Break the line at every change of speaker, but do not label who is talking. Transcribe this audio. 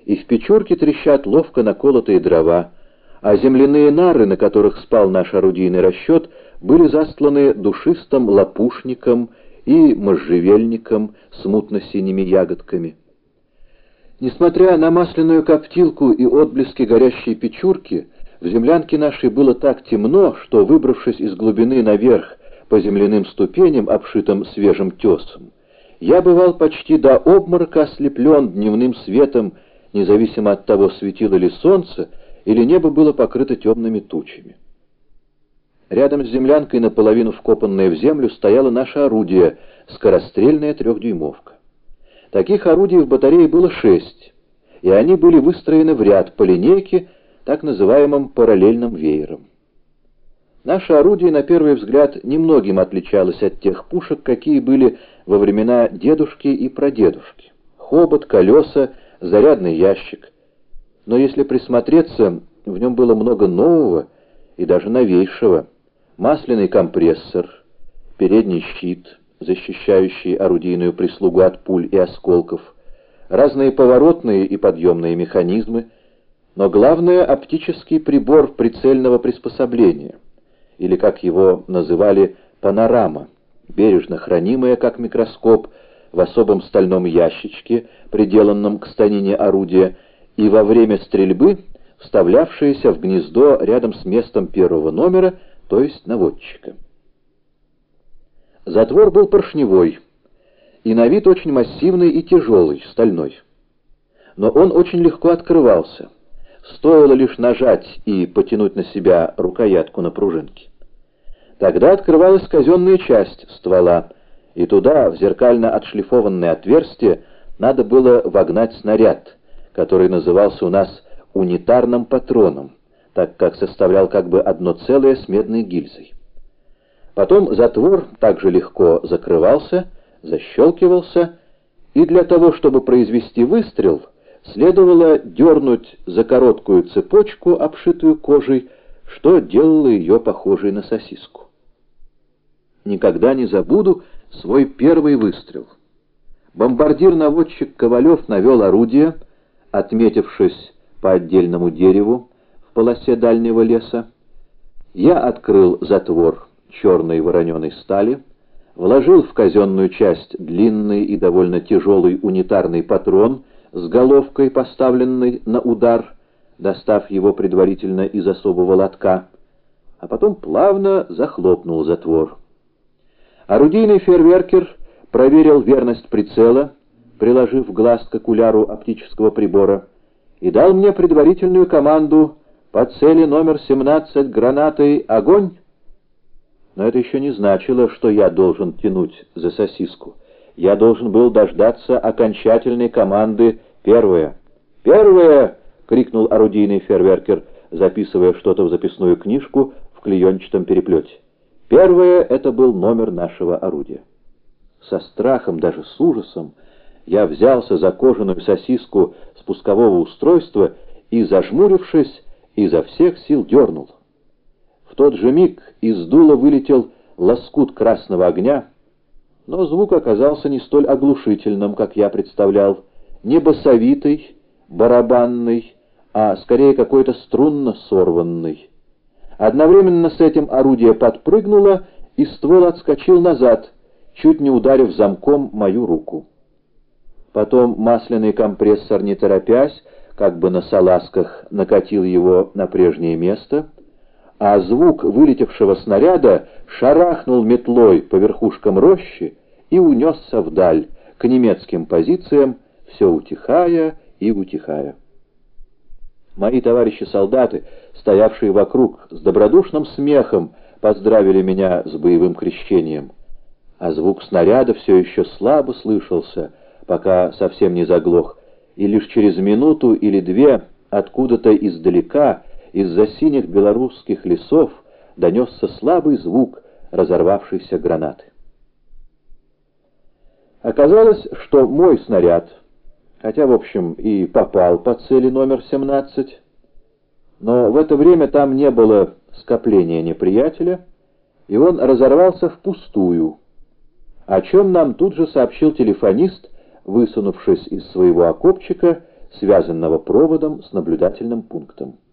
и в печурке трещат ловко наколотые дрова, а земляные нары, на которых спал наш орудийный расчет, были застланы душистым лопушником и можжевельником с мутно-синими ягодками. Несмотря на масляную коптилку и отблески горящей печурки, в землянке нашей было так темно, что, выбравшись из глубины наверх по земляным ступеням, обшитым свежим тесом, я бывал почти до обморока ослеплен дневным светом, независимо от того, светило ли солнце, или небо было покрыто темными тучами. Рядом с землянкой, наполовину вкопанное в землю, стояло наше орудие, скорострельная 3-дюймовка. Таких орудий в батарее было 6, и они были выстроены в ряд по линейке, так называемым параллельным веером. Наше орудие, на первый взгляд, немногим отличалось от тех пушек, какие были во времена дедушки и прадедушки. Хобот, колеса, зарядный ящик. Но если присмотреться, в нем было много нового и даже новейшего. Масляный компрессор, передний щит, защищающий орудийную прислугу от пуль и осколков, разные поворотные и подъемные механизмы, но главное — оптический прибор прицельного приспособления, или, как его называли, панорама, бережно хранимая, как микроскоп, в особом стальном ящичке, приделанном к станине орудия, и во время стрельбы вставлявшаяся в гнездо рядом с местом первого номера, то есть наводчика. Затвор был поршневой, и на вид очень массивный и тяжелый, стальной. Но он очень легко открывался. Стоило лишь нажать и потянуть на себя рукоятку на пружинке. Тогда открывалась казенная часть ствола, и туда, в зеркально отшлифованное отверстие, надо было вогнать снаряд, который назывался у нас унитарным патроном, так как составлял как бы одно целое с медной гильзой. Потом затвор также легко закрывался, защелкивался, и для того, чтобы произвести выстрел, следовало дернуть за короткую цепочку, обшитую кожей, что делало ее похожей на сосиску. Никогда не забуду свой первый выстрел. Бомбардир-наводчик Ковалев навел орудие, отметившись по отдельному дереву в полосе дальнего леса. Я открыл затвор черной вороненой стали, вложил в казенную часть длинный и довольно тяжелый унитарный патрон с головкой, поставленной на удар, достав его предварительно из особого лотка, а потом плавно захлопнул затвор. Орудийный фейерверкер проверил верность прицела, приложив глаз к окуляру оптического прибора, и дал мне предварительную команду: «По цели номер 17 гранатой огонь!» Но это еще не значило, что я должен тянуть за сосиску. Я должен был дождаться окончательной команды «Первая». «Первая!» — крикнул орудийный фейерверкер, записывая что-то в записную книжку в клеенчатом переплете. «Первая» — это был номер нашего орудия. Со страхом, даже с ужасом, я взялся за кожаную сосиску спускового устройства и, зажмурившись, изо всех сил дернул. В тот же миг из дула вылетел лоскут красного огня, но звук оказался не столь оглушительным, как я представлял, не басовитый, барабанный, а скорее какой-то струнно сорванный. Одновременно с этим орудие подпрыгнуло, и ствол отскочил назад, чуть не ударив замком мою руку. Потом масляный компрессор, не торопясь, как бы на салазках, накатил его на прежнее место, а звук вылетевшего снаряда шарахнул метлой по верхушкам рощи и унесся вдаль, к немецким позициям, все утихая и утихая. Мои товарищи-солдаты, стоявшие вокруг, с добродушным смехом поздравили меня с боевым крещением, а звук снаряда все еще слабо слышался, пока совсем не заглох, и лишь через минуту или две откуда-то издалека, из-за синих белорусских лесов, донесся слабый звук разорвавшейся гранаты. Оказалось, что мой снаряд, хотя, в общем, и попал по цели номер 17, но в это время там не было скопления неприятеля, и он разорвался впустую, о чем нам тут же сообщил телефонист, высунувшись из своего окопчика связанного проводом с наблюдательным пунктом.